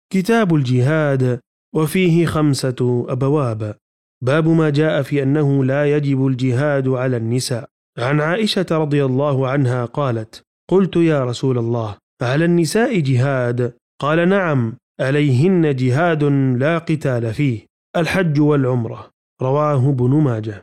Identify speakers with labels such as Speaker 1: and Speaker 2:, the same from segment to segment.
Speaker 1: كتاب الجهاد، وفيه 5 أبواب. باب ما جاء في أنه لا يجب الجهاد على النساء. عن عائشة رضي الله عنها قالت: قلت يا رسول الله، على النساء جهاد؟ قال: نعم، عليهن جهاد لا قتال فيه، الحج والعمرة. رواه ابن ماجه.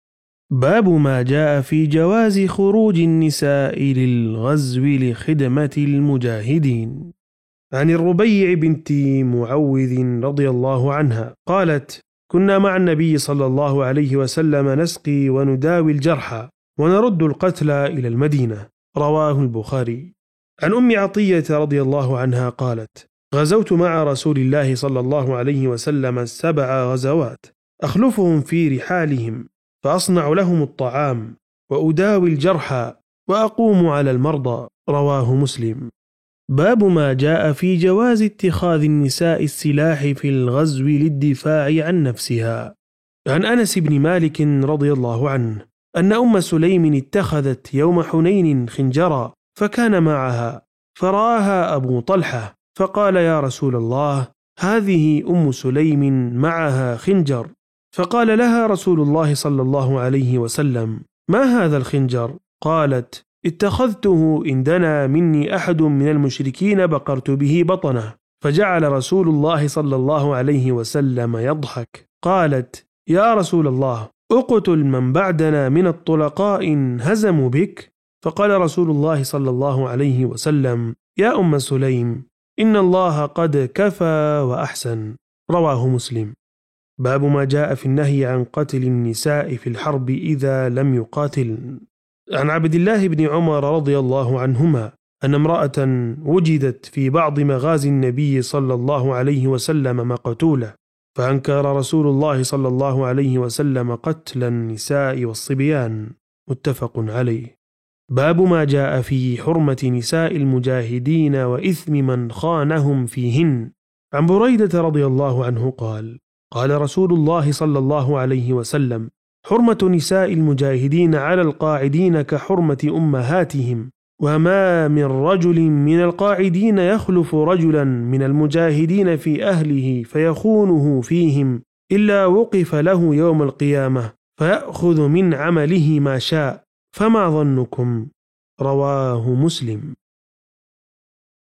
Speaker 1: باب ما جاء في جواز خروج النساء للغزو لخدمة المجاهدين. عن الربيع بنت معوذ رضي الله عنها قالت: كنا مع النبي صلى الله عليه وسلم نسقي ونداوي الجرحى ونرد القتلى إلى المدينة. رواه البخاري. عن أم عطية رضي الله عنها قالت: غزوت مع رسول الله صلى الله عليه وسلم 7 غزوات، أخلفهم في رحالهم، فأصنع لهم الطعام، وأداوي الجرحى، وأقوم على المرضى. رواه مسلم. باب ما جاء في جواز اتخاذ النساء السلاح في الغزو للدفاع عن نفسها. عن أنس بن مالك رضي الله عنه أن أم سليم اتخذت يوم حنين خنجرا فكان معها، فرآها أبو طلحة فقال: يا رسول الله، هذه أم سليم معها خنجر. فقال لها رسول الله صلى الله عليه وسلم: ما هذا الخنجر؟ قالت: اتخذته إن دنا مني أحد من المشركين بقرت به بطنه. فجعل رسول الله صلى الله عليه وسلم يضحك. قالت: يا رسول الله، اقتل من بعدنا من الطلقاء إن هزموا بك. فقال رسول الله صلى الله عليه وسلم: يا أم سليم، إن الله قد كفى وأحسن. رواه مسلم. باب ما جاء في النهي عن قتل النساء في الحرب إذا لم يقاتلن. عن عبد الله بن عمر رضي الله عنهما أن امرأة وجدت في بعض مغازي النبي صلى الله عليه وسلم مقتولة، فأنكر رسول الله صلى الله عليه وسلم قتل النساء والصبيان. متفق عليه. باب ما جاء في حرمة نساء المجاهدين وإثم من خانهم فيهن. عن بريدة رضي الله عنه قال: قال رسول الله صلى الله عليه وسلم: حرمة نساء المجاهدين على القاعدين كحرمة أمهاتهم، وما من رجل من القاعدين يخلف رجلا من المجاهدين في أهله فيخونه فيهم إلا وقف له يوم القيامة فيأخذ من عمله ما شاء، فما ظنكم؟ رواه مسلم.